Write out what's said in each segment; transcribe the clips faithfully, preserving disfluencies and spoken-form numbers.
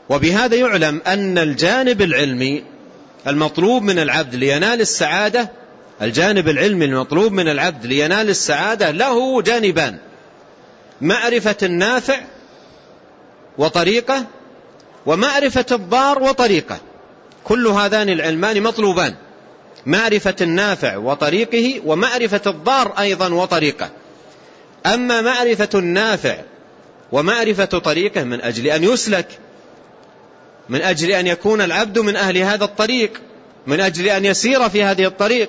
وبهذا يعلم أن الجانب العلمي المطلوب من العبد لينال السعادة، الجانب العلمي المطلوب من العبد لينال السعادة له جانبان: معرفة النافع وطريقة، ومعرفة الضار وطريقة. كل هذان العلمان مطلوبان: معرفة النافع وطريقه، ومعرفة الضار أيضا وطريقة. أما معرفة النافع ومعرفة طريقه من أجل أن يسلك، من أجل أن يكون العبد من أهل هذا الطريق، من أجل أن يسير في هذه الطريق.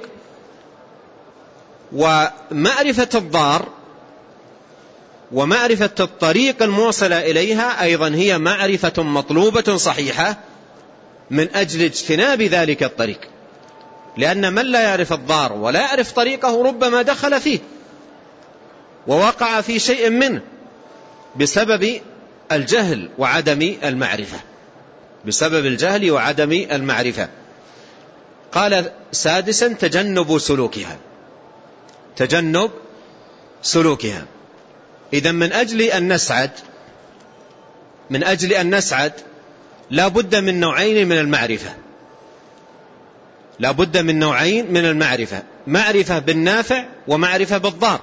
ومعرفة الضار ومعرفة الطريق الموصلة إليها أيضا هي معرفة مطلوبة صحيحة من أجل اجتناب ذلك الطريق، لأن من لا يعرف الضار ولا يعرف طريقه ربما دخل فيه ووقع في شيء منه بسبب الجهل وعدم المعرفة، بسبب الجهل وعدم المعرفة. قال سادسا: تجنب سلوكها، تجنب سلوكها. إذن من أجل أن نسعد، من أجل أن نسعد لا بد من نوعين من المعرفة، لا بد من نوعين من المعرفة: معرفة بالنافع ومعرفة بالضار،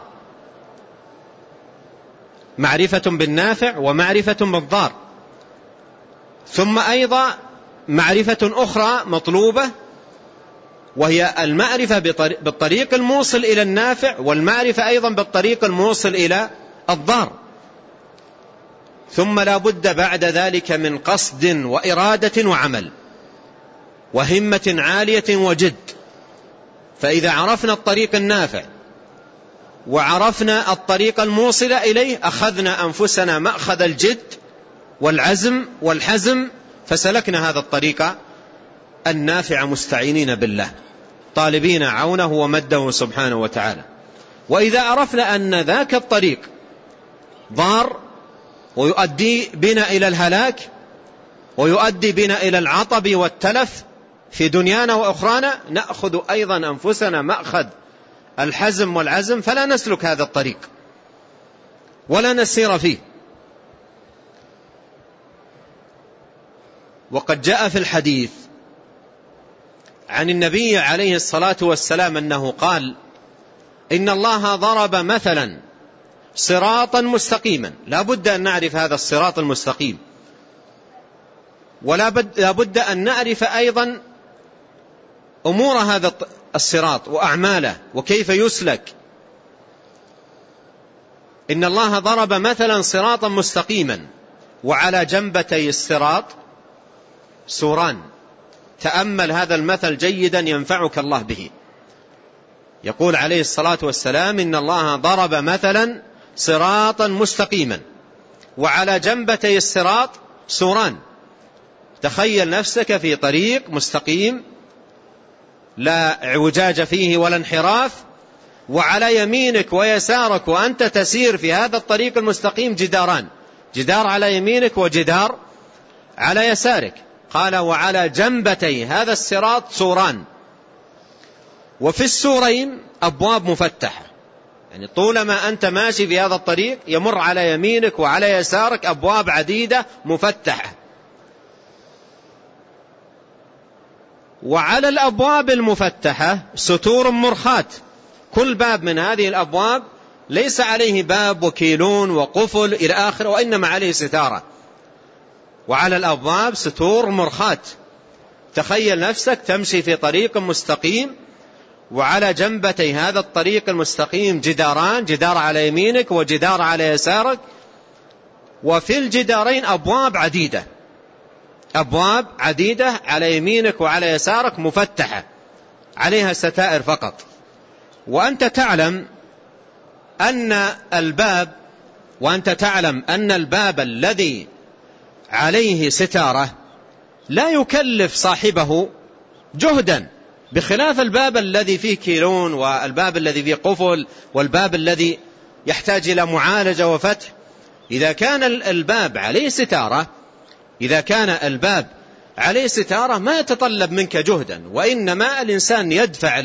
معرفة بالنافع ومعرفة بالضار. ثم أيضا معرفة أخرى مطلوبة، وهي المعرفة بالطريق الموصل إلى النافع، والمعرفة أيضا بالطريق الموصل إلى الضار. ثم لا بد بعد ذلك من قصد وإرادة وعمل وهمة عالية وجد. فإذا عرفنا الطريق النافع وعرفنا الطريق الموصل إليه أخذنا أنفسنا مأخذ الجد والعزم والحزم، فسلكنا هذا الطريق النافع مستعينين بالله طالبين عونه ومده سبحانه وتعالى. وإذا عرفنا أن ذاك الطريق ضار ويؤدي بنا إلى الهلاك ويؤدي بنا إلى العطب والتلف في دنيانا وأخرانا، نأخذ أيضا أنفسنا مأخذ الحزم والعزم، فلا نسلك هذا الطريق ولا نسير فيه. وقد جاء في الحديث عن النبي عليه الصلاة والسلام أنه قال: إن الله ضرب مثلا صراطا مستقيما. لا بد أن نعرف هذا الصراط المستقيم، ولا بد أن نعرف أيضا أمور هذا الصراط وأعماله وكيف يسلك. إن الله ضرب مثلا صراطا مستقيما وعلى جنبتي الصراط سوران. تأمل هذا المثل جيدا ينفعك الله به. يقول عليه الصلاة والسلام: إن الله ضرب مثلا صراطا مستقيما وعلى جنبتي الصراط سوران. تخيل نفسك في طريق مستقيم لا اعوجاج فيه ولا انحراف، وعلى يمينك ويسارك وأنت تسير في هذا الطريق المستقيم جداران، جدار على يمينك وجدار على يسارك. قال: وعلى جنبتي هذا الصراط سوران، وفي السورين أبواب مفتحة. يعني طولما أنت ماشي في هذا الطريق يمر على يمينك وعلى يسارك أبواب عديدة مفتحة، وعلى الأبواب المفتحة ستور مرخاة. كل باب من هذه الأبواب ليس عليه باب وكيلون وقفل إلى آخر، وإنما عليه ستارة. وعلى الأبواب ستور مرخاة. تخيل نفسك تمشي في طريق مستقيم وعلى جنبتي هذا الطريق المستقيم جداران، جدار على يمينك وجدار على يسارك، وفي الجدارين أبواب عديدة، أبواب عديدة على يمينك وعلى يسارك مفتحة عليها ستائر فقط. وأنت تعلم أن الباب وأنت تعلم أن الباب الذي عليه ستارة لا يكلف صاحبه جهدا، بخلاف الباب الذي فيه كيلون والباب الذي فيه قفل والباب الذي يحتاج إلى معالجة وفتح. إذا كان الباب عليه ستارة إذا كان الباب عليه ستارة ما يتطلب منك جهدا، وإنما الإنسان يدفع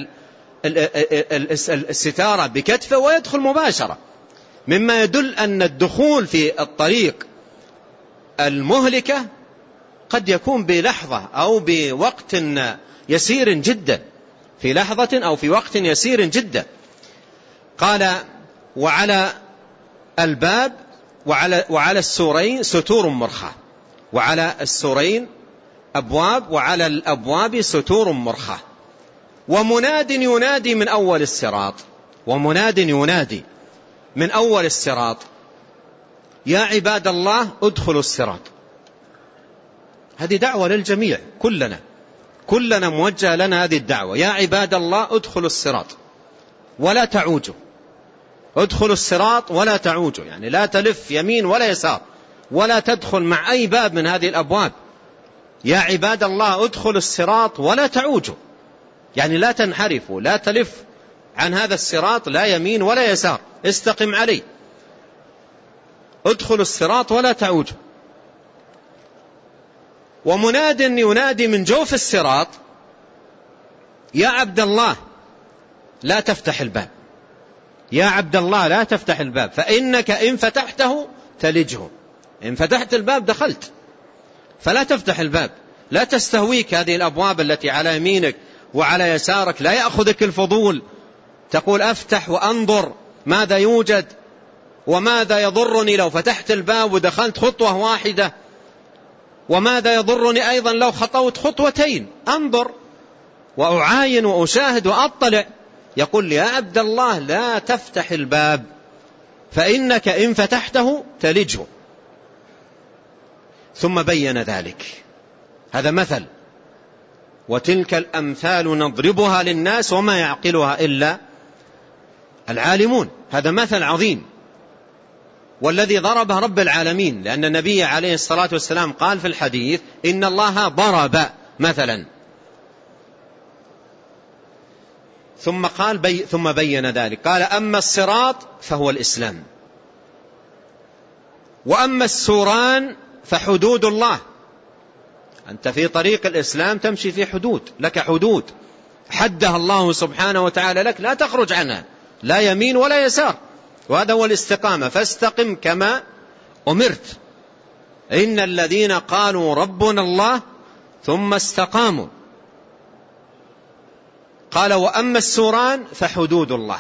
الستارة بكتفه ويدخل مباشرة، مما يدل أن الدخول في الطريق المهلكة قد يكون بلحظة أو بوقت يسير جدا، في لحظة أو في وقت يسير جدا. قال وعلى الباب وعلى, وعلى السورين ستور مرخاة، وعلى السورين أبواب، وعلى الأبواب ستور مرخاة. ومناد ينادي من أول الصراط، ومناد ينادي من أول الصراط يا عباد الله ادخلوا الصراط. هذه دعوة للجميع، كلنا كلنا موجه لنا هذه الدعوة، يا عباد الله ادخلوا الصراط ولا تعوجوا. ادخلوا الصراط ولا تعوجوا، يعني لا تلف يمين ولا يسار، ولا تدخل مع أي باب من هذه الأبواب. يا عباد الله ادخلوا الصراط ولا تعوجوا، يعني لا تنحرفوا، لا تلف عن هذا الصراط لا يمين ولا يسار، استقم عليه. ادخلوا الصراط ولا تعوجوا. ومناد ينادي من جوف الصراط يا عبد الله لا تفتح الباب، يا عبد الله لا تفتح الباب فإنك إن فتحته تلجه. إن فتحت الباب دخلت، فلا تفتح الباب، لا تستهويك هذه الأبواب التي على يمينك وعلى يسارك، لا يأخذك الفضول تقول أفتح وأنظر ماذا يوجد وماذا يضرني لو فتحت الباب ودخلت خطوة واحدة، وماذا يضرني أيضا لو خطوت خطوتين، أنظر وأعاين وأشاهد وأطلع. يقول يا عبد الله لا تفتح الباب فإنك إن فتحته تلجه. ثم بين ذلك، هذا مثل، وتلك الأمثال نضربها للناس وما يعقلها إلا العالمون. هذا مثل عظيم، والذي ضربه رب العالمين، لأن النبي عليه الصلاة والسلام قال في الحديث إن الله ضرب مثلا. ثم قال بي ثم بين ذلك، قال أما الصراط فهو الإسلام، وأما السوران فحدود الله. أنت في طريق الإسلام تمشي في حدود، لك حدود حدها الله سبحانه وتعالى لك، لا تخرج عنها، لا يمين ولا يسار، وهذا هو الاستقامة. فاستقم كما أمرت. إن الذين قالوا ربنا الله ثم استقاموا. قال وأما السوران فحدود الله.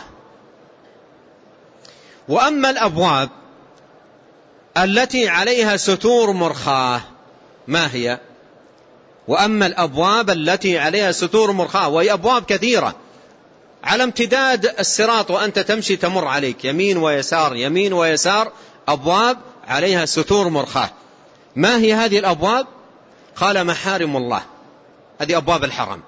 وأما الأبواب التي عليها ستور مرخاة ما هي؟ وأما الأبواب التي عليها ستور مرخاة، وهي أبواب كثيرة على امتداد الصراط وأنت تمشي تمر عليك يمين ويسار يمين ويسار، أبواب عليها ستور مرخاة. ما هي هذه الأبواب؟ قال محارم الله، هذه أبواب الحرم.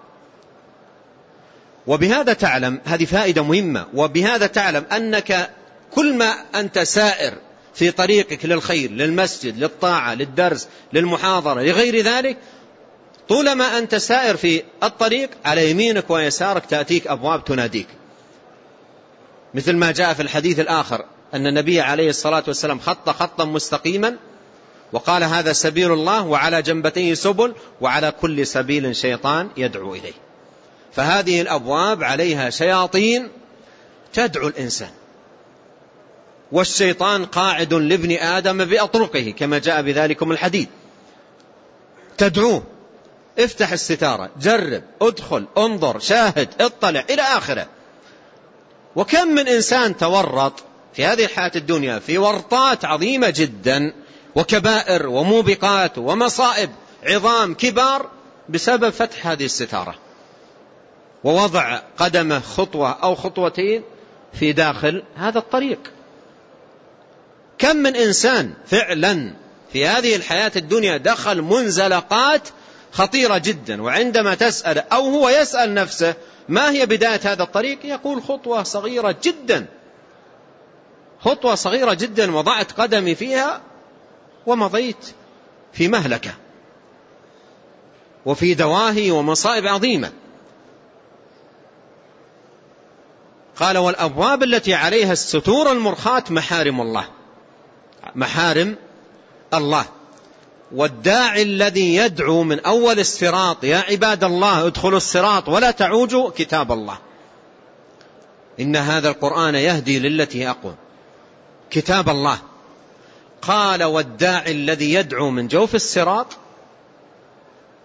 وبهذا تعلم، هذه فائدة مهمة، وبهذا تعلم أنك كل ما أنت سائر في طريقك للخير، للمسجد، للطاعة، للدرس، للمحاضرة، لغير ذلك، طولما أنت سائر في الطريق على يمينك ويسارك تأتيك أبواب تناديك، مثل ما جاء في الحديث الآخر أن النبي عليه الصلاة والسلام خط خطا مستقيما وقال هذا سبيل الله وعلى جنبتيه سبل وعلى كل سبيل شيطان يدعو إليه. فهذه الأبواب عليها شياطين تدعو الإنسان، والشيطان قاعد لابن آدم بأطرقه كما جاء بذلكم الحديث، تدعوه افتح الستارة، جرب، ادخل، انظر، شاهد، اطلع إلى آخره. وكم من إنسان تورط في هذه الحياة الدنيا في ورطات عظيمة جدا وكبائر وموبقات ومصائب عظام كبار بسبب فتح هذه الستارة ووضع قدمه خطوة أو خطوتين في داخل هذا الطريق. كم من إنسان فعلا في هذه الحياة الدنيا دخل منزلقات خطيرة جدا، وعندما تسأل أو هو يسأل نفسه ما هي بداية هذا الطريق يقول خطوة صغيرة جدا، خطوة صغيرة جدا وضعت قدمي فيها ومضيت في مهلكة وفي دواهي ومصائب عظيمة. قال والأبواب التي عليها الستور المرخاة محارم الله، محارم الله. والداعي الذي يدعو من أول الصراط يا عباد الله ادخلوا الصراط ولا تعوجوا كتاب الله، إن هذا القرآن يهدي للتي أقوم، كتاب الله. قال والداعي الذي يدعو من جوف الصراط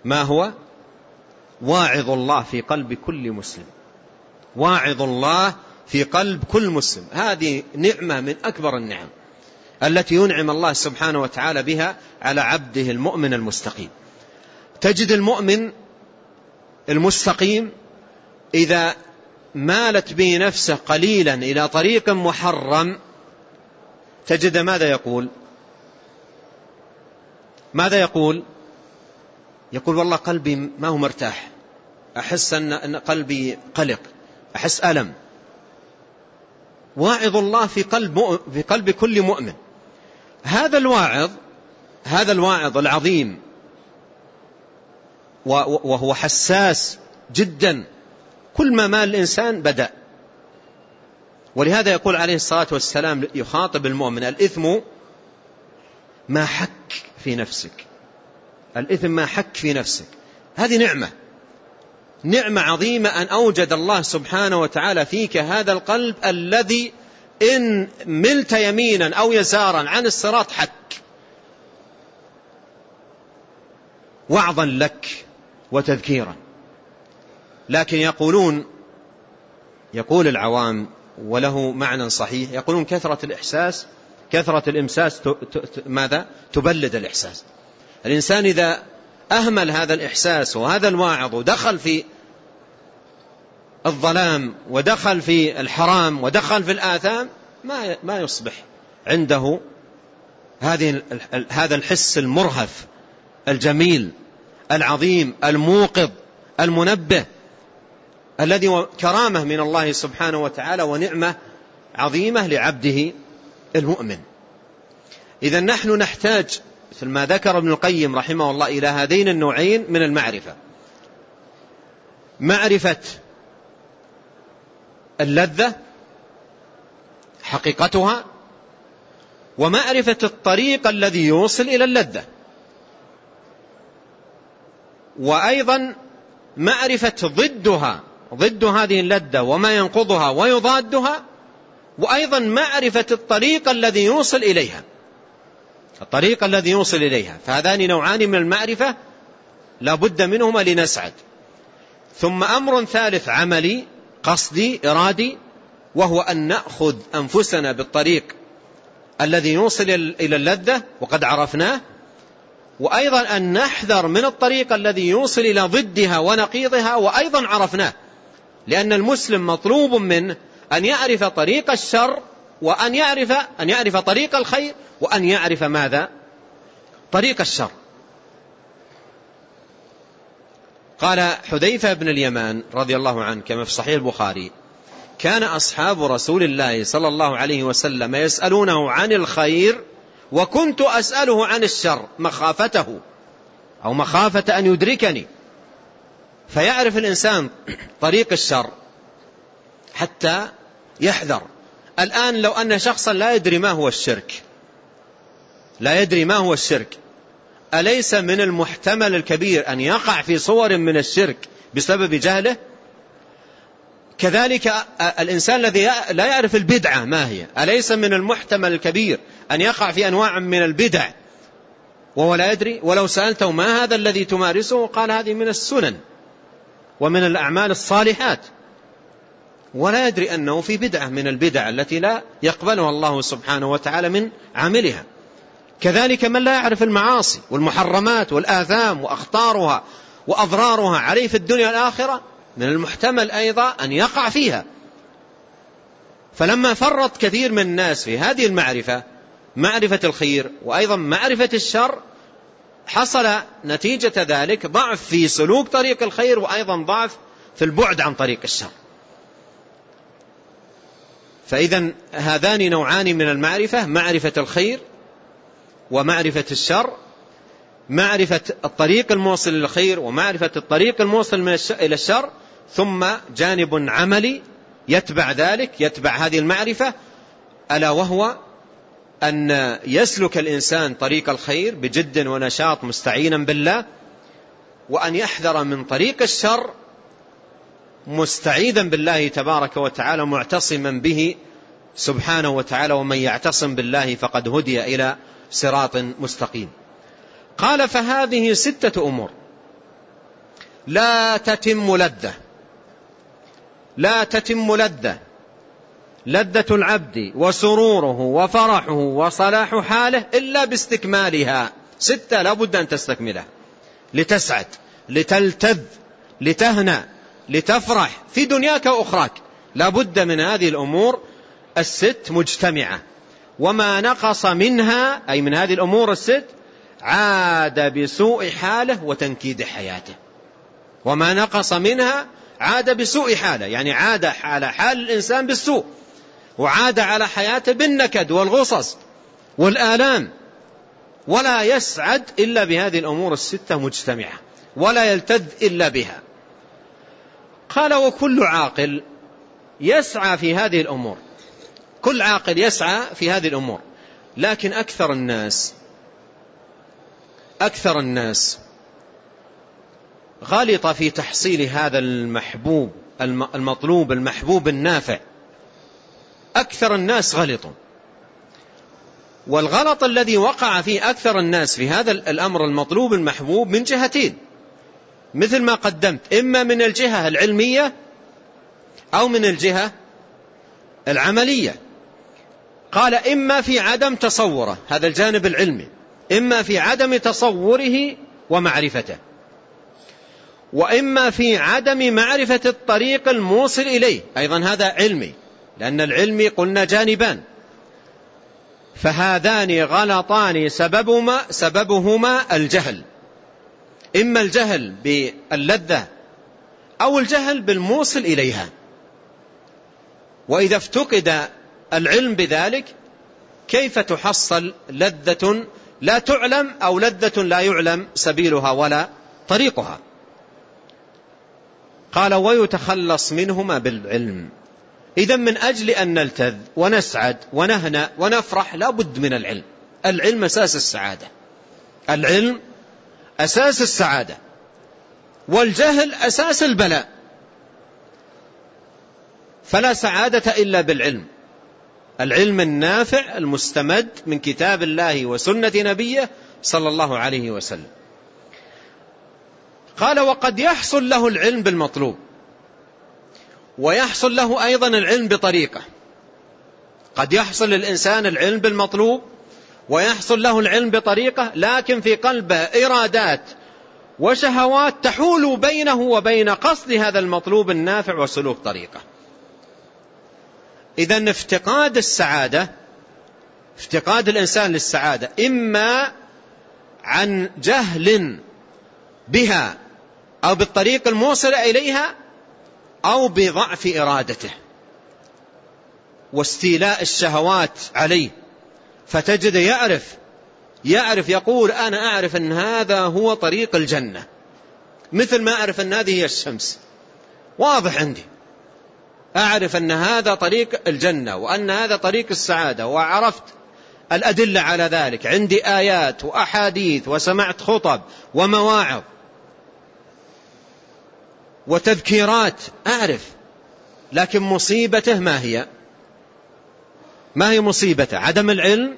ما هو؟ واعظ الله في قلب كل مسلم، واعظ الله في قلب كل مسلم. هذه نعمة من أكبر النعم التي ينعم الله سبحانه وتعالى بها على عبده المؤمن المستقيم. تجد المؤمن المستقيم إذا مالت به نفسه قليلا إلى طريق محرم تجد ماذا يقول؟ ماذا يقول؟ يقول والله قلبي ما هو مرتاح، أحس أن قلبي قلق، أحس ألم. واعظ الله في قلب في قلب كل مؤمن. هذا الواعظ هذا الواعظ العظيم وهو حساس جدا، كل ما مال الإنسان بدأ. ولهذا يقول عليه الصلاة والسلام يخاطب المؤمن: الإثم ما حك في نفسك، الإثم ما حك في نفسك. هذه نعمة نعمة عظيمة أن أوجد الله سبحانه وتعالى فيك هذا القلب الذي إن ملت يمينا أو يسارا عن الصراط حك. وعظا لك وتذكيرا. لكن يقولون يقول العوام وله معنى صحيح، يقولون كثرة الإحساس كثرة الإمساس ماذا؟ تبلد الإحساس. الإنسان إذا أهمل هذا الإحساس وهذا الواعظ ودخل في الظلام ودخل في الحرام ودخل في الآثام ما ما يصبح عنده هذه هذا الحس المرهف الجميل العظيم الموقظ المنبه الذي هو كرامة من الله سبحانه وتعالى ونعمة عظيمة لعبده المؤمن. إذا نحن نحتاج مثل ما ذكر ابن القيم رحمه الله إلى هذين النوعين من المعرفة: معرفة اللذة حقيقتها، ومعرفة الطريق الذي يوصل إلى اللذة، وأيضا معرفة ضدها ضد هذه اللذة وما ينقضها ويضادها، وأيضا معرفة الطريق الذي يوصل إليها الطريق الذي يوصل إليها. فهذان نوعان من المعرفة لا بد منهما لنسعد. ثم أمر ثالث عملي قصدي إرادي، وهو أن نأخذ أنفسنا بالطريق الذي يوصل إلى اللذة وقد عرفناه، وأيضا أن نحذر من الطريق الذي يوصل إلى ضدها ونقيضها وأيضا عرفناه. لأن المسلم مطلوب منه أن يعرف طريق الشر وأن يعرف أن يعرف طريق الخير وأن يعرف ماذا؟ طريق الشر. قال حذيفة بن اليمان رضي الله عنه كما في صحيح البخاري: كان أصحاب رسول الله صلى الله عليه وسلم يسألونه عن الخير وكنت أسأله عن الشر مخافته أو مخافة أن يدركني. فيعرف الإنسان طريق الشر حتى يحذر. الآن لو أن شخصا لا يدري ما هو الشرك لا يدري ما هو الشرك أليس من المحتمل الكبير أن يقع في صور من الشرك بسبب جهله؟ كذلك الإنسان الذي لا يعرف البدعة ما هي أليس من المحتمل الكبير أن يقع في أنواع من البدع وهو لا يدري؟ ولو سألته ما هذا الذي تمارسه قال هذه من السنن ومن الأعمال الصالحات، ولا يدري أنه في بدعة من البدع التي لا يقبلها الله سبحانه وتعالى من عاملها. كذلك من لا يعرف المعاصي والمحرمات والآثام وأخطارها وأضرارها عليه في الدنيا والآخرة من المحتمل أيضا أن يقع فيها. فلما فرط كثير من الناس في هذه المعرفة، معرفة الخير وأيضا معرفة الشر، حصل نتيجة ذلك ضعف في سلوك طريق الخير وأيضا ضعف في البعد عن طريق الشر. فإذا هذان نوعان من المعرفة: معرفة الخير ومعرفة الشر، معرفة الطريق الموصل للخير ومعرفة الطريق الموصل إلى الشر، ثم جانب عملي يتبع ذلك يتبع هذه المعرفة، ألا وهو أن يسلك الإنسان طريق الخير بجد ونشاط مستعينا بالله، وأن يحذر من طريق الشر مستعيدا بالله تبارك وتعالى معتصما به سبحانه وتعالى. ومن يعتصم بالله فقد هدي إلى صراط مستقيم. قال: فهذه ستة أمور لا تتم لذة لا تتم لذة لذة العبد وسروره وفرحه وصلاح حاله إلا باستكمالها. ستة لا بد أن تستكملها لتسعد، لتلتذ، لتهنى، لتفرح في دنياك وأخراك. لا بد من هذه الأمور الست مجتمعة، وما نقص منها أي من هذه الأمور الست عاد بسوء حاله وتنكيد حياته. وما نقص منها عاد بسوء حاله، يعني عاد على حال الإنسان بالسوء، وعاد على حياته بالنكد والغصص والآلام. ولا يسعد إلا بهذه الأمور الستة مجتمعة، ولا يلتذ إلا بها. قال وكل عاقل يسعى في هذه الأمور، كل عاقل يسعى في هذه الأمور، لكن أكثر الناس أكثر الناس غلط في تحصيل هذا المحبوب المطلوب المحبوب النافع. أكثر الناس غلطوا، والغلط الذي وقع فيه أكثر الناس في هذا الأمر المطلوب المحبوب من جهتين مثل ما قدمت، إما من الجهة العلمية أو من الجهة العملية. قال إما في عدم تصوره، هذا الجانب العلمي، إما في عدم تصوره ومعرفته، وإما في عدم معرفة الطريق الموصل إليه، أيضا هذا علمي، لأن العلم قلنا جانبان. فهذان غلطان سببهما, سببهما الجهل، إما الجهل باللذة أو الجهل بالموصل إليها. وإذا افتقد العلم بذلك كيف تحصل لذة لا تعلم أو لذة لا يعلم سبيلها ولا طريقها؟ قال ويتخلص منهما بالعلم. إذن من أجل أن نلتذ ونسعد ونهنأ ونفرح لا بد من العلم. العلم أساس السعادة، العلم أساس السعادة، والجهل أساس البلاء. فلا سعادة إلا بالعلم، العلم النافع المستمد من كتاب الله وسنة نبيه صلى الله عليه وسلم. قال وقد يحصل له العلم بالمطلوب، ويحصل له أيضا العلم بطريقة. قد يحصل للإنسان العلم بالمطلوب ويحصل له العلم بطريقة، لكن في قلبه إرادات وشهوات تحول بينه وبين قصد هذا المطلوب النافع وسلوك طريقة. إذن افتقاد السعادة، افتقاد الإنسان للسعادة إما عن جهل بها أو بالطريق الموصل إليها، أو بضعف إرادته واستيلاء الشهوات عليه، فتجد يعرف يعرف يقول أنا أعرف أن هذا هو طريق الجنة، مثل ما أعرف أن هذه هي الشمس، واضح عندي، أعرف أن هذا طريق الجنة وأن هذا طريق السعادة، وعرفت الأدلة على ذلك، عندي آيات وأحاديث وسمعت خطب ومواعظ وتذكيرات، أعرف. لكن مصيبته ما هي؟ ما هي مصيبته؟ عدم العلم؟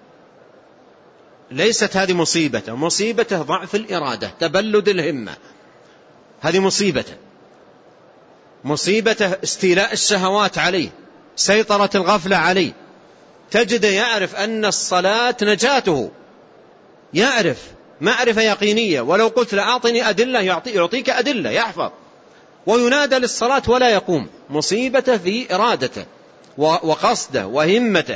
ليست هذه مصيبته، مصيبته ضعف الإرادة، تبلد الهمة، هذه مصيبته. مصيبته استيلاء الشهوات عليه، سيطرة الغفلة عليه. تجد يعرف أن الصلاة نجاته، يعرف معرفة يقينية، ولو قلت لأعطني أدلة يعطي يعطيك أدلة، يحفظ، وينادى للصلاة ولا يقوم. مصيبته في إرادته وقصده وهمته.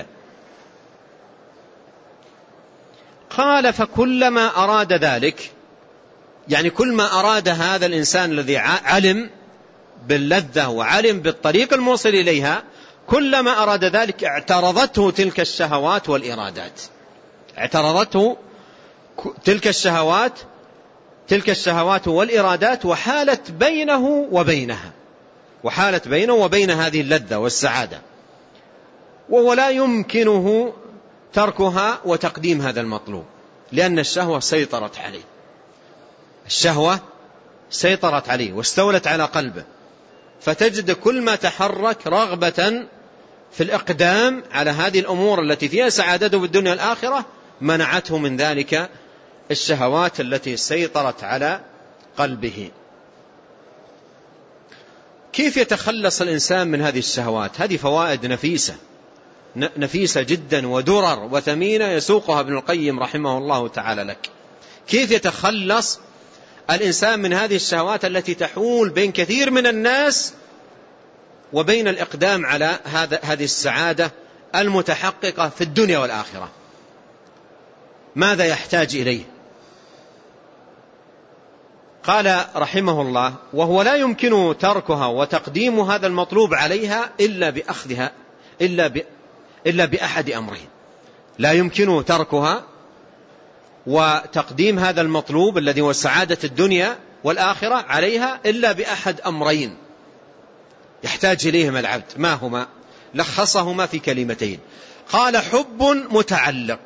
قال فكلما أراد ذلك، يعني كل ما أراد هذا الإنسان الذي علم باللذة وعلم بالطريق الموصل إليها، كلما أراد ذلك اعترضته تلك الشهوات والإرادات، اعترضته تلك الشهوات تلك الشهوات والإرادات، وحالت بينه وبينها، وحالت بينه وبين هذه اللذة والسعادة، وهو لا يمكنه تركها وتقديم هذا المطلوب، لأن الشهوة سيطرت عليه، الشهوة سيطرت عليه واستولت على قلبه. فتجد كل ما تحرك رغبة في الإقدام على هذه الأمور التي فيها سعادته في الدنيا والآخرة منعته من ذلك الشهوات التي سيطرت على قلبه. كيف يتخلص الإنسان من هذه الشهوات؟ هذه فوائد نفيسة نفيسة جدا ودرر وثمينة يسوقها ابن القيم رحمه الله تعالى لك. كيف يتخلص الإنسان من هذه الشهوات التي تحول بين كثير من الناس وبين الإقدام على هذا هذه السعادة المتحققة في الدنيا والآخرة؟ ماذا يحتاج إليه؟ قال رحمه الله: وهو لا يمكن تركها وتقديم هذا المطلوب عليها إلا بأخذها إلا ب إلا بأحد أمرين. لا يمكن تركها وتقديم هذا المطلوب الذي هو سعادة الدنيا والآخرة عليها إلا بأحد أمرين يحتاج إليهما العبد. ما هما؟ لخصهما في كلمتين. قال: حب متعلق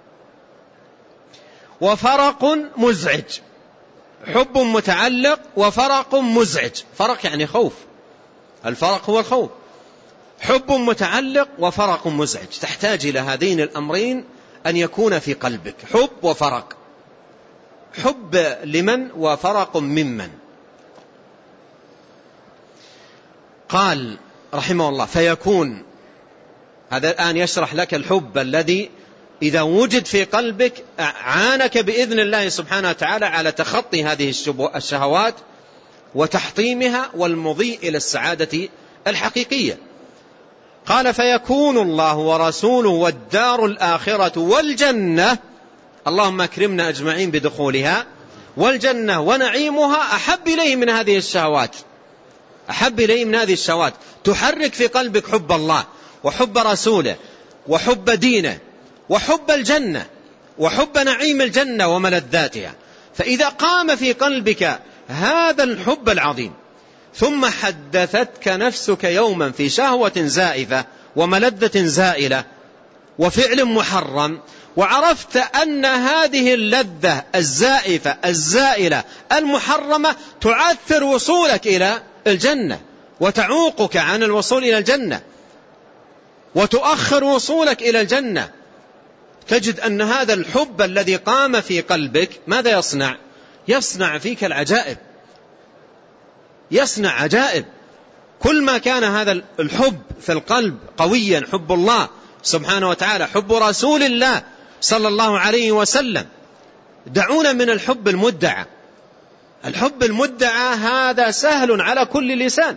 وفرق مزعج. حب متعلق وفرق مزعج. فرق يعني خوف، الفرق هو الخوف. حب متعلق وفرق مزعج، تحتاج إلى هذين الأمرين أن يكون في قلبك، حب وفرق. حب لمن وفرق ممن؟ قال رحمه الله: فيكون، هذا الآن يشرح لك الحب الذي إذا وجد في قلبك عانك بإذن الله سبحانه وتعالى على تخطي هذه الشهوات وتحطيمها والمضي إلى السعادة الحقيقية. قال: فيكون الله ورسوله والدار الآخرة والجنة، اللهم أكرمنا أجمعين بدخولها، والجنة ونعيمها أحب إليه من هذه الشهوات. أحب إليه من هذه الشهوات. تحرك في قلبك حب الله وحب رسوله وحب دينه وحب الجنة وحب نعيم الجنة وملذاتها. فإذا قام في قلبك هذا الحب العظيم ثم حدثتك نفسك يوما في شهوة زائفة وملذة زائلة وفعل محرم، وعرفت أن هذه اللذة الزائفة الزائلة المحرمة تعثر وصولك إلى الجنة وتعوقك عن الوصول إلى الجنة وتؤخر وصولك إلى الجنة، تجد أن هذا الحب الذي قام في قلبك ماذا يصنع؟ يصنع فيك العجائب، يصنع عجائب. كل ما كان هذا الحب في القلب قويا، حب الله سبحانه وتعالى، حب رسول الله صلى الله عليه وسلم. دعونا من الحب المدعى. الحب المدعى هذا سهل على كل لسان.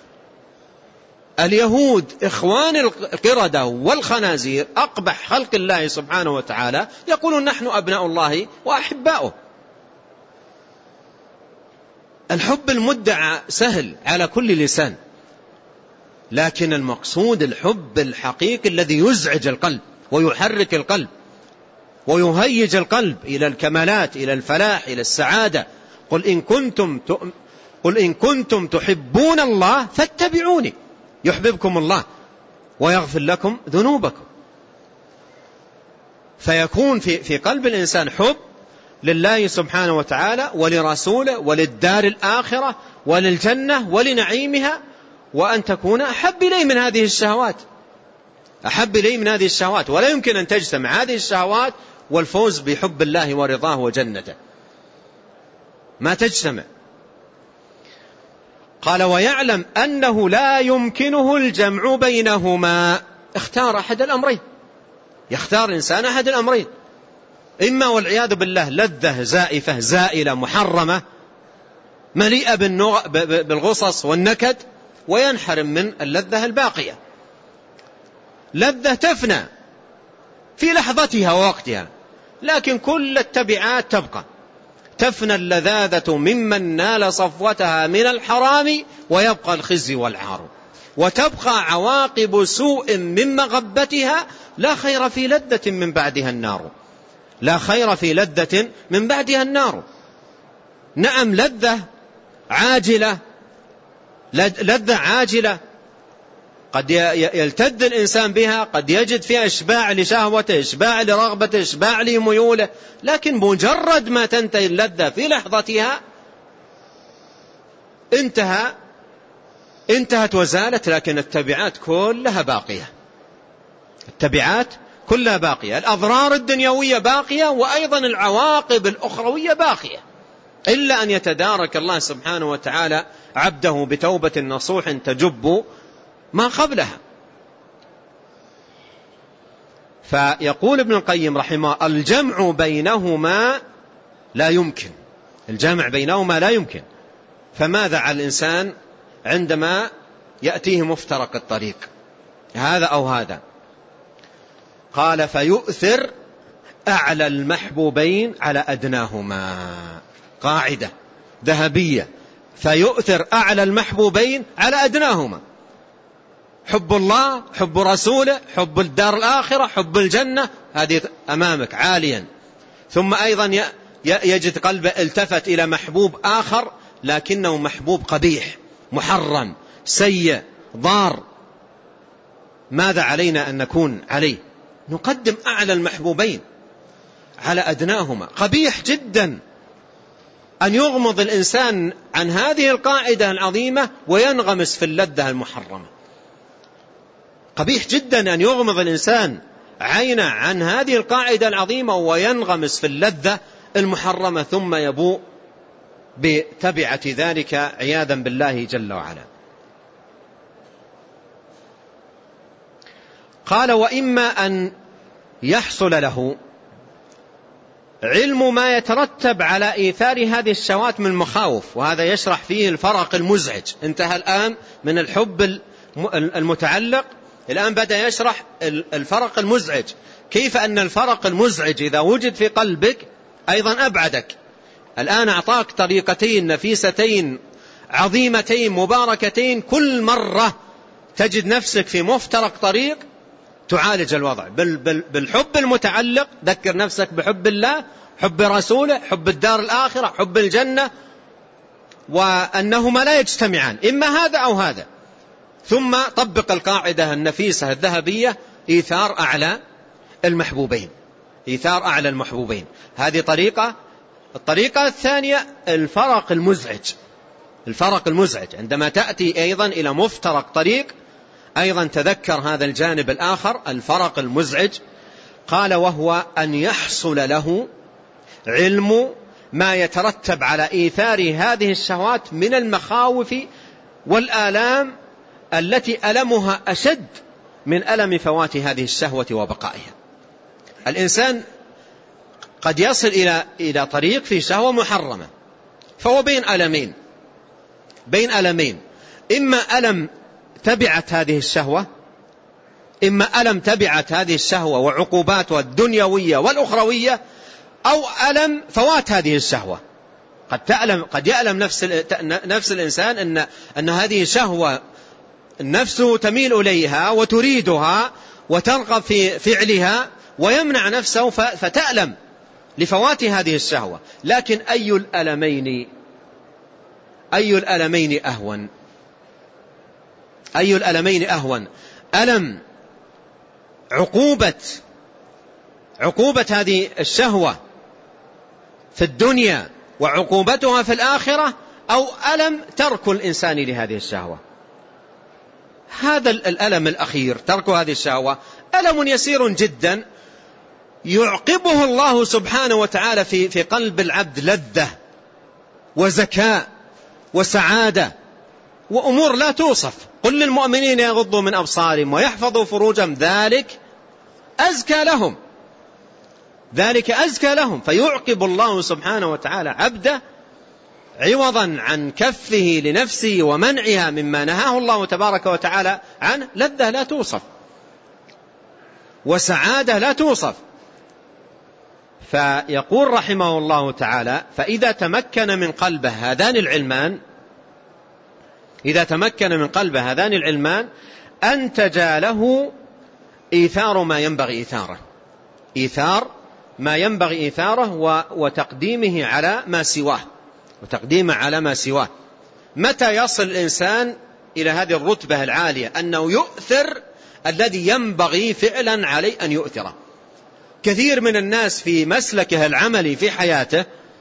اليهود إخوان القردة والخنازير، أقبح خلق الله سبحانه وتعالى، يقولون نحن أبناء الله وأحباؤه. الحب المدعى سهل على كل لسان، لكن المقصود الحب الحقيقي الذي يزعج القلب ويحرك القلب ويهيج القلب إلى الكمالات، إلى الفلاح، إلى السعادة. قل إن كنتم قل إن كنتم تحبون الله فاتبعوني يحببكم الله ويغفر لكم ذنوبكم. فيكون في في قلب الإنسان حب لله سبحانه وتعالى ولرسوله وللدار الآخرة وللجنة ولنعيمها، وأن تكون أحب إليه من هذه الشهوات، أحب إليه من هذه الشهوات. ولا يمكن أن تجتمع هذه الشهوات والفوز بحب الله ورضاه وجنته، ما تجتمع. قال: ويعلم أنه لا يمكنه الجمع بينهما. اختار أحد الأمرين، يختار الإنسان أحد الأمرين، إما والعياذ بالله لذة زائفة زائلة محرمة مليئة بالغصص والنكد، وينحرم من اللذة الباقية. لذة تفنى في لحظتها ووقتها، لكن كل التبعات تبقى. تفنى اللذاذة ممن نال صفوتها من الحرام، ويبقى الخزي والعار، وتبقى عواقب سوء من مغبتها. لا خير في لذة من بعدها النار، لا خير في لذة من بعدها النار. نعم، لذة عاجلة، لذة عاجلة قد يلتد الإنسان بها، قد يجد فيها إشباع لشهوته، إشباع لرغبته، إشباع لميوله، لكن مجرد ما تنتهي اللذة في لحظتها انتهى انتهت وزالت، لكن التبعات كلها باقية. التبعات كلها باقية، الأضرار الدنيوية باقية، وأيضا العواقب الأخروية باقية، إلا أن يتدارك الله سبحانه وتعالى عبده بتوبة نصوح تجب ما قبلها. فيقول ابن القيم رحمه الجمع بينهما لا يمكن، الجمع بينهما لا يمكن. فماذا على الإنسان عندما يأتيه مفترق الطريق هذا أو هذا؟ قال فيؤثر أعلى المحبوبين على أدناهما. قاعدة ذهبية، فيؤثر أعلى المحبوبين على أدناهما. حب الله، حب رسوله، حب الدار الآخرة، حب الجنة، هذه أمامك عاليا. ثم أيضا يجد قلبه التفت إلى محبوب آخر لكنه محبوب قبيح محرم سيء ضار. ماذا علينا أن نكون عليه؟ نقدم أعلى المحبوبين على أدناهما. قبيح جدا أن يغمض الإنسان عن هذه القاعدة العظيمة وينغمس في اللذة المحرمة. قبيح جدا أن يغمض الإنسان عينه عن هذه القاعدة العظيمة وينغمس في اللذة المحرمة ثم يبوء بتبعة ذلك عياذا بالله جل وعلا. قال وإما أن يحصل له علم ما يترتب على إيثار هذه الشهوات من المخاوف، وهذا يشرح فيه الفرق المزعج. انتهى الآن من الحب المتعلق، الآن بدأ يشرح الفرق المزعج، كيف أن الفرق المزعج إذا وجد في قلبك أيضا أبعدك. الآن أعطاك طريقتين نفيستين عظيمتين مباركتين، كل مرة تجد نفسك في مفترق طريق تعالج الوضع بالحب المتعلق. ذكر نفسك بحب الله، حب رسوله، حب الدار الآخرة، حب الجنة، وأنهما لا يجتمعان، إما هذا أو هذا. ثم طبق القاعدة النفيسة الذهبية إيثار أعلى المحبوبين، إيثار أعلى المحبوبين. هذه طريقة. الطريقة الثانية الفرق المزعج. الفرق المزعج عندما تأتي أيضا إلى مفترق طريق أيضا تذكر هذا الجانب الآخر الفرق المزعج. قال وهو أن يحصل له علم ما يترتب على إيثار هذه الشهوات من المخاوف والآلام التي ألمها أشد من ألم فوات هذه الشهوة وبقائها. الإنسان قد يصل إلى إلى طريق في شهوة محرمة، فهو بين ألمين بين ألمين إما ألم تبعة هذه الشهوة، إما ألم تبعة هذه الشهوة وعقوباتها الدنيوية والأخروية، أو ألم فوات هذه الشهوة. قد تألم قد يألم نفس نفس الإنسان أن أن هذه شهوة نفسه تميل إليها وتريدها وترغب في فعلها ويمنع نفسه فتألم لفوات هذه الشهوة. لكن أي الألمين أي الألمين أهون؟ أي الألمين أهون؟ ألم عقوبة عقوبة هذه الشهوة في الدنيا وعقوبتها في الآخرة، أو ألم ترك الإنسان لهذه الشهوة؟ هذا الألم الأخير ترك هذه الشهوة ألم يسير جدا يعقبه الله سبحانه وتعالى في في قلب العبد لذة وزكاء وسعادة وأمور لا توصف. قل للمؤمنين يغضوا من أبصارهم ويحفظوا فروجهم ذلك أزكى لهم ذلك أزكى لهم فيعقب الله سبحانه وتعالى عبده عوضا عن كفه لنفسه ومنعها مما نهاه الله تبارك وتعالى عنه لذة لا توصف وسعادة لا توصف. فيقول رحمه الله تعالى فإذا تمكن من قلبه هذان العلمان إذا تمكن من قلبه هذان العلمان أنتج له إيثار ما ينبغي إيثاره إيثار ما ينبغي إيثاره وتقديمه على ما سواه وتقديمه على ما سواه. متى يصل الإنسان إلى هذه الرتبة العالية أنه يؤثر الذي ينبغي فعلا عليه أن يؤثره؟ كثير من الناس في مسلكه العملي في حياته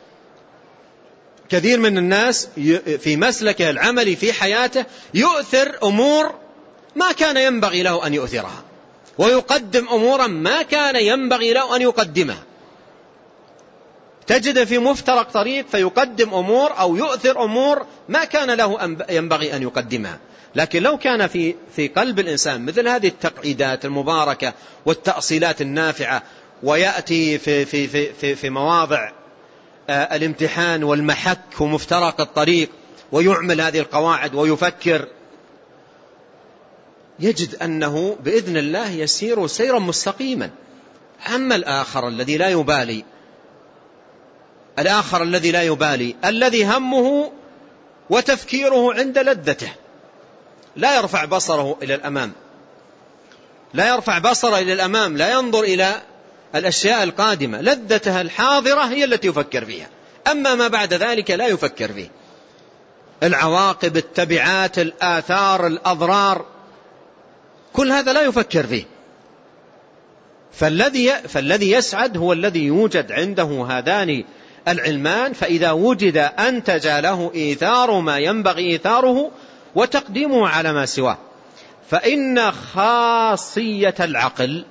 كثير من الناس في مسلكه العملي في حياته يؤثر أمور ما كان ينبغي له أن يؤثرها ويقدم أمورا ما كان ينبغي له أن يقدمها. تجد في مفترق طريق فيقدم أمور أو يؤثر أمور ما كان له ينبغي أن يقدمها. لكن لو كان في في قلب الإنسان مثل هذه التقعيدات المباركة والتأصيلات النافعة، ويأتي في في في في, في مواضع الامتحان والمحك ومفترق الطريق ويعمل هذه القواعد ويفكر، يجد أنه بإذن الله يسير سيرا مستقيما. أما الآخر الذي لا يبالي الآخر الذي لا يبالي الذي همه وتفكيره عند لذته، لا يرفع بصره إلى الأمام، لا يرفع بصره إلى الأمام، لا ينظر إلى الأشياء القادمة، لذتها الحاضرة هي التي يفكر فيها، أما ما بعد ذلك لا يفكر فيه. العواقب، التبعات، الآثار، الأضرار، كل هذا لا يفكر فيه. فالذي فالذي يسعد هو الذي يوجد عنده هذان العلمان، فإذا وجد أنتج له إيثار ما ينبغي إيثاره وتقديمه على ما سواه. فإن خاصية العقل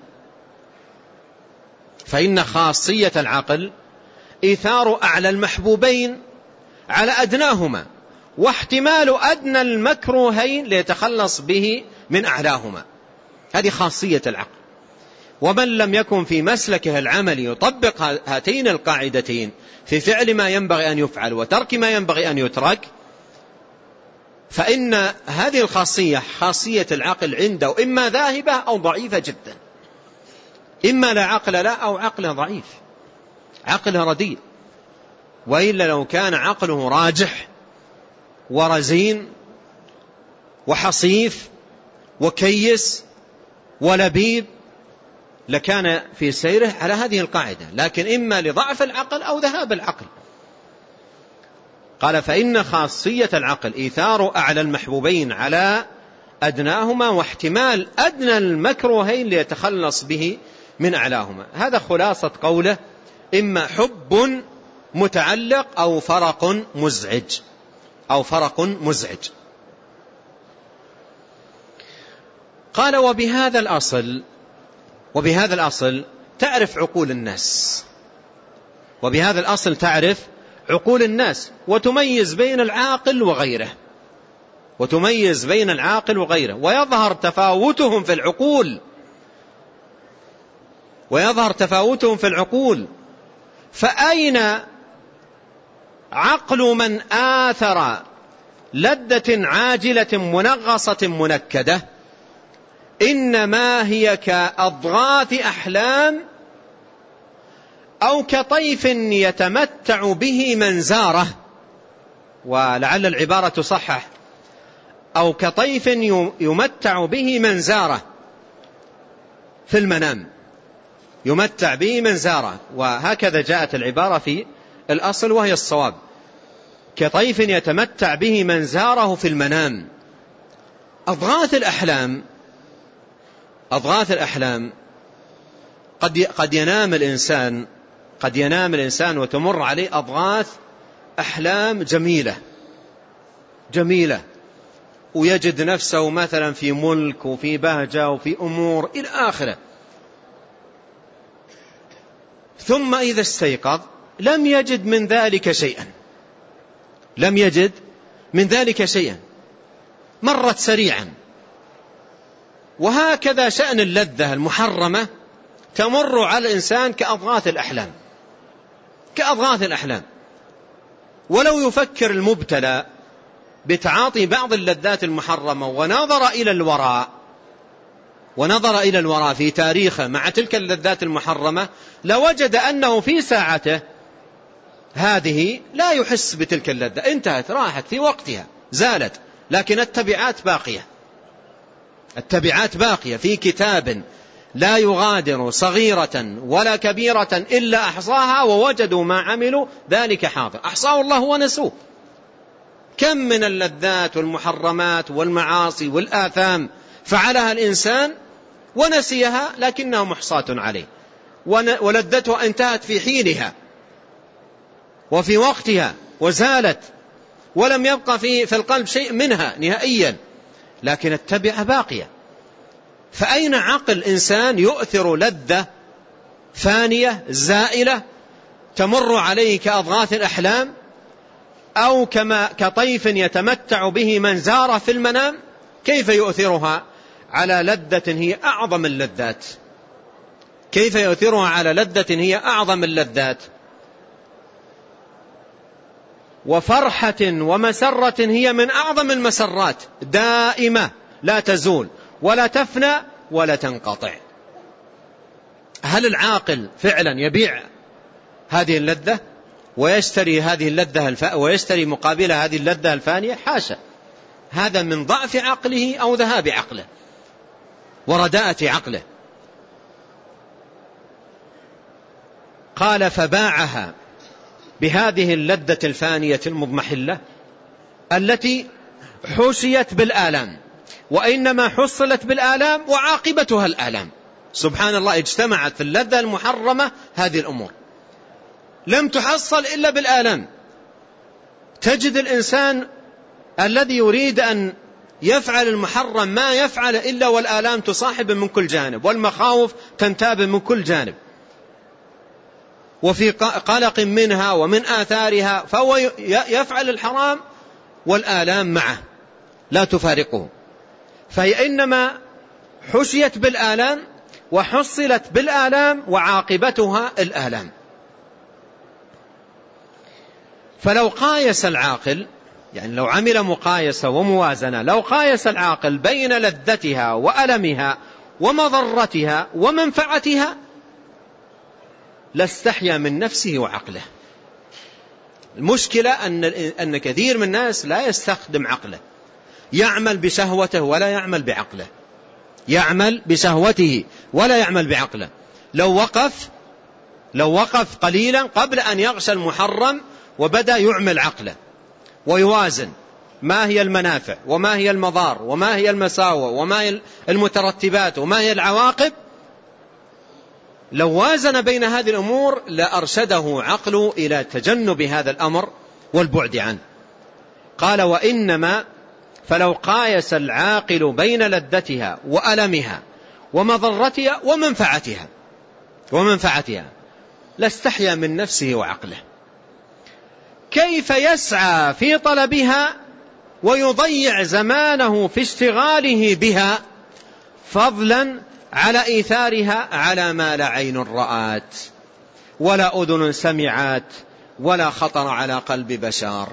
فإن خاصية العقل إيثار أعلى المحبوبين على أدناهما، واحتمال أدنى المكروهين ليتخلص به من أعلاهما. هذه خاصية العقل. ومن لم يكن في مسلكه العمل يطبق هاتين القاعدتين في فعل ما ينبغي أن يفعل وترك ما ينبغي أن يترك، فإن هذه الخاصية خاصية العقل عنده إما ذاهبة أو ضعيفة جدا، إما لا عقل لا أو عقله ضعيف، عقله رديء. وإلا لو كان عقله راجح ورزين وحصيف وكيس ولبيب لكان في سيره على هذه القاعدة، لكن إما لضعف العقل أو ذهاب العقل. قال فإن خاصية العقل إيثار أعلى المحبوبين على أدناهما، واحتمال أدنى المكروهين ليتخلص به من أعلاهما. هذا خلاصة قوله: إما حب متعلق أو فرق مزعج أو فرق مزعج. قال وبهذا الأصل وبهذا الأصل تعرف عقول الناس وبهذا الأصل تعرف عقول الناس وتميز بين العاقل وغيره وتميز بين العاقل وغيره ويظهر تفاوتهم في العقول ويظهر تفاوتهم في العقول فأين عقل من آثر لذة عاجلة منغصة منكدة؟ إنما هي كأضغاث أحلام أو كطيف يتمتع به من زاره، ولعل العبارة تصحح، أو كطيف يمتع به من زاره في المنام، يمتع به من زاره، وهكذا جاءت العبارة في الأصل وهي الصواب، كطيف يتمتع به من زاره في المنام. أضغاث الأحلام أضغاث الأحلام قد قد ينام الإنسان قد ينام الإنسان وتمر عليه أضغاث أحلام جميلة جميلة ويجد نفسه مثلا في ملك وفي بهجة وفي أمور إلى آخره، ثم إذا استيقظ لم يجد من ذلك شيئا لم يجد من ذلك شيئا مرت سريعا. وهكذا شأن اللذة المحرمة تمر على الإنسان كأضغاث الأحلام كأضغاث الأحلام ولو يفكر المبتلى بتعاطي بعض اللذات المحرمة ونظر إلى الوراء ونظر إلى الوراء في تاريخه مع تلك اللذات المحرمة لوجد أنه في ساعته هذه لا يحس بتلك اللذة، انتهت، راحت في وقتها، زالت، لكن التبعات باقية التبعات باقية في كتاب لا يغادر صغيرة ولا كبيرة إلا أحصاها ووجدوا ما عملوا ذلك حاضر، أحصاه الله ونسوه. كم من اللذات والمحرمات والمعاصي والآثام فعلها الإنسان ونسيها لكنها محصاة عليه، ولذتها انتهت في حينها وفي وقتها وزالت ولم يبقى في في القلب شيء منها نهائيا، لكن التبعة باقية. فأين عقل إنسان يؤثر لذة فانية زائلة تمر عليه كأضغاث الأحلام، أو كما كطيف يتمتع به من زار في المنام، كيف يؤثرها على لذة هي أعظم اللذات؟ كيف يؤثرها على لذة هي أعظم اللذات؟ وفرحة ومسرة هي من أعظم المسرات، دائمة لا تزول ولا تفنى ولا تنقطع. هل العاقل فعلا يبيع هذه اللذة ويشتري هذه اللذة الف... ويشتري مقابل هذه اللذة الفانية؟ حاشا، هذا من ضعف عقله أو ذهاب عقله ورداءة عقله. قال فباعها بهذه اللذة الفانية المضمحلة التي حشيت بالآلام، وإنما حصلت بالآلام وعاقبتها الآلام. سبحان الله، اجتمعت في اللذة المحرمة هذه الأمور، لم تحصل إلا بالآلام. تجد الإنسان الذي يريد أن يفعل المحرم ما يفعل إلا والآلام تصاحب من كل جانب، والمخاوف تنتاب من كل جانب، وفي قلق منها ومن آثارها، فهو يفعل الحرام والآلام معه لا تفارقه. فهي إنما حشيت بالآلام وحصلت بالآلام وعاقبتها الآلام. فلو قايس العاقل، يعني لو عمل مقايسة وموازنة، لو قايس العاقل بين لذتها وألمها ومضرتها ومنفعتها لاستحيا من نفسه وعقله. المشكلة أن أن كثير من الناس لا يستخدم عقله، يعمل بشهوته ولا يعمل بعقله، يعمل بشهوته ولا يعمل بعقله. لو وقف لو وقف قليلا قبل أن يغشى المحرم وبدأ يعمل عقله ويوازن ما هي المنافع وما هي المضار وما هي المساوئ وما هي المترتبات وما هي العواقب، لو وازن بين هذه الأمور لأرشده عقله إلى تجنب هذا الأمر والبعد عنه. قال وإنما فلو قايس العاقل بين لذتها وألمها ومضرتها ومنفعتها ومنفعتها لاستحيا من نفسه وعقله. كيف يسعى في طلبها ويضيع زمانه في اشتغاله بها، فضلا على إيثارها على ما لا عين رأت ولا أذن سمعت ولا خطر على قلب بشر.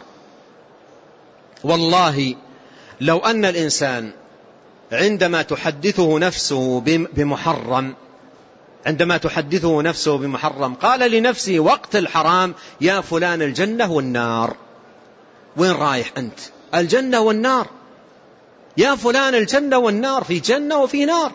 والله لو أن الإنسان عندما تحدثه نفسه بمحرم عندما تحدثه نفسه بمحرم قال لنفسه وقت الحرام يا فلان الجنة والنار، وين رايح أنت؟ الجنة والنار، يا فلان الجنة والنار، في جنة وفي نار.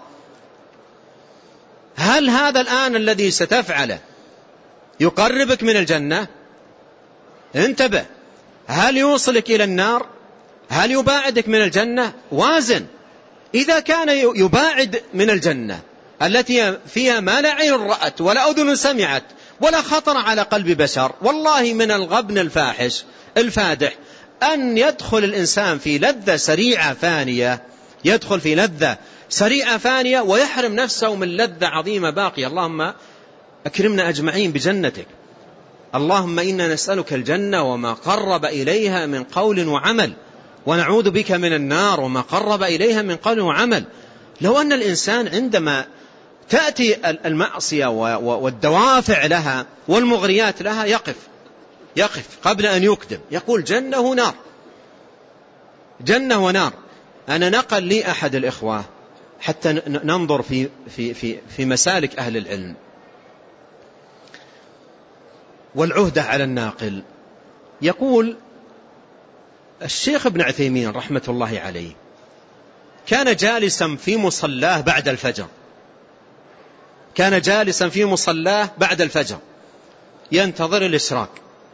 هل هذا الآن الذي ستفعله يقربك من الجنة؟ انتبه. هل يوصلك إلى النار؟ هل يباعدك من الجنة؟ وازن. إذا كان يباعد من الجنة التي فيها ما لا عين رأت ولا أذن سمعت ولا خطر على قلب بشر، والله من الغبن الفاحش الفادح أن يدخل الإنسان في لذة سريعة فانية يدخل في لذة سريعة فانية ويحرم نفسه من لذة عظيمة باقية. اللهم أكرمنا أجمعين بجنتك. اللهم إنا نسألك الجنة وما قرب إليها من قول وعمل، ونعوذ بك من النار وما قرب إليها من قول وعمل. لو أن الإنسان عندما تأتي المعصية والدوافع لها والمغريات لها يقف يقف قبل أن يقدم، يقول جنة ونار جنة ونار. أنا نقل لي أحد الإخوة حتى ننظر في, في, في, في مسالك أهل العلم والعهدة على الناقل. يقول الشيخ ابن عثيمين رحمة الله عليه كان جالسا في مصلاه بعد الفجر كان جالسا في مصلاه بعد الفجر ينتظر الإشراق.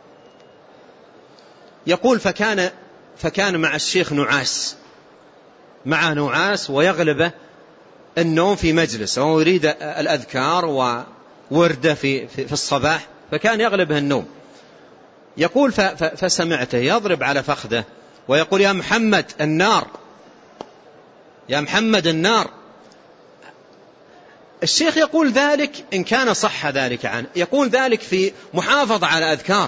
يقول فكان فكان مع الشيخ نعاس مع نعاس ويغلبه النوم في مجلس وهو يريد الأذكار وورده في, في, في الصباح، فكان يغلبه النوم. يقول فسمعته يضرب على فخذه ويقول يا محمد النار، يا محمد النار. الشيخ يقول ذلك إن كان صح ذلك عنه، يقول ذلك في محافظة على أذكار.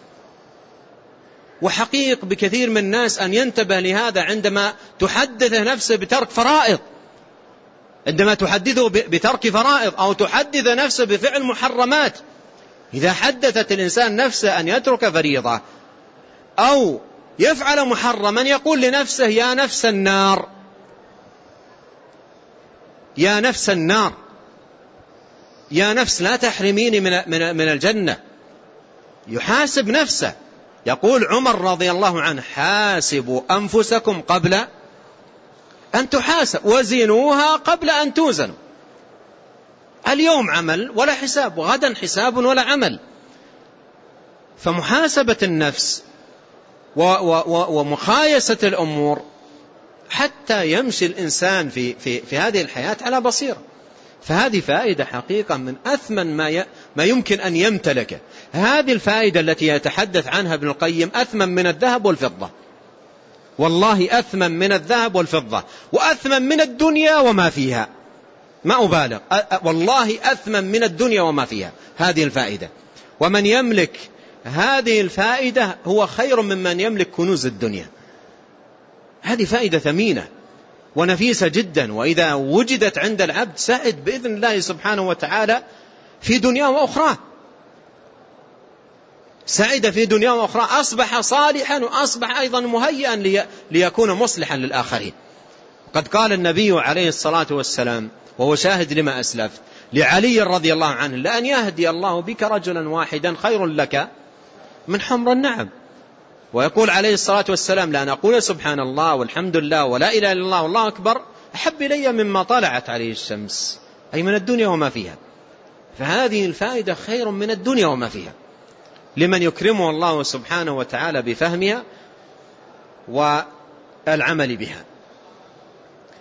وحقيق بكثير من الناس أن ينتبه لهذا عندما تحدث نفسه بترك فرائض، عندما تحدثه بترك فرائض أو تحدث نفسه بفعل محرمات. إذا حدثت الإنسان نفسه أن يترك فريضة أو يفعل محرما يقول لنفسه يا نفس النار، يا نفس النار، يا نفس لا تحرميني من من الجنة. يحاسب نفسه. يقول عمر رضي الله عنه حاسبوا أنفسكم قبل أن تحاسب وزنوها قبل أن توزنوا. اليوم عمل ولا حساب، وغدا حساب ولا عمل. فمحاسبة النفس ومخايسة الأمور حتى يمشي الإنسان في, في, في هذه الحياة على بصيرة. فهذه فائدة حقيقة من أثمن ما, ما يمكن أن يمتلكه. هذه الفائدة التي يتحدث عنها ابن القيم أثمن من الذهب والفضة، والله أثمن من الذهب والفضة، وأثمن من الدنيا وما فيها، ما أبالغ، والله أثمن من الدنيا وما فيها هذه الفائدة. ومن يملك هذه الفائدة هو خير ممن يملك كنوز الدنيا. هذه فائدة ثمينة ونفيسة جدا، وإذا وجدت عند العبد سعد بإذن الله سبحانه وتعالى في دنيا وأخرى، سعد في دنيا وأخرى، أصبح صالحا وأصبح أيضا مهيئا لي ليكون مصلحا للآخرين. قد قال النبي عليه الصلاة والسلام وهو شاهد لما أسلفت لعلي رضي الله عنه لأن يهدي الله بك رجلا واحدا خير لك من حمر النعم. ويقول عليه الصلاة والسلام لأن أقول سبحان الله والحمد لله ولا إله إلا الله والله أكبر أحب إلي مما طلعت عليه الشمس، أي من الدنيا وما فيها. فهذه الفائدة خير من الدنيا وما فيها لمن يكرمه الله سبحانه وتعالى بفهمها والعمل بها.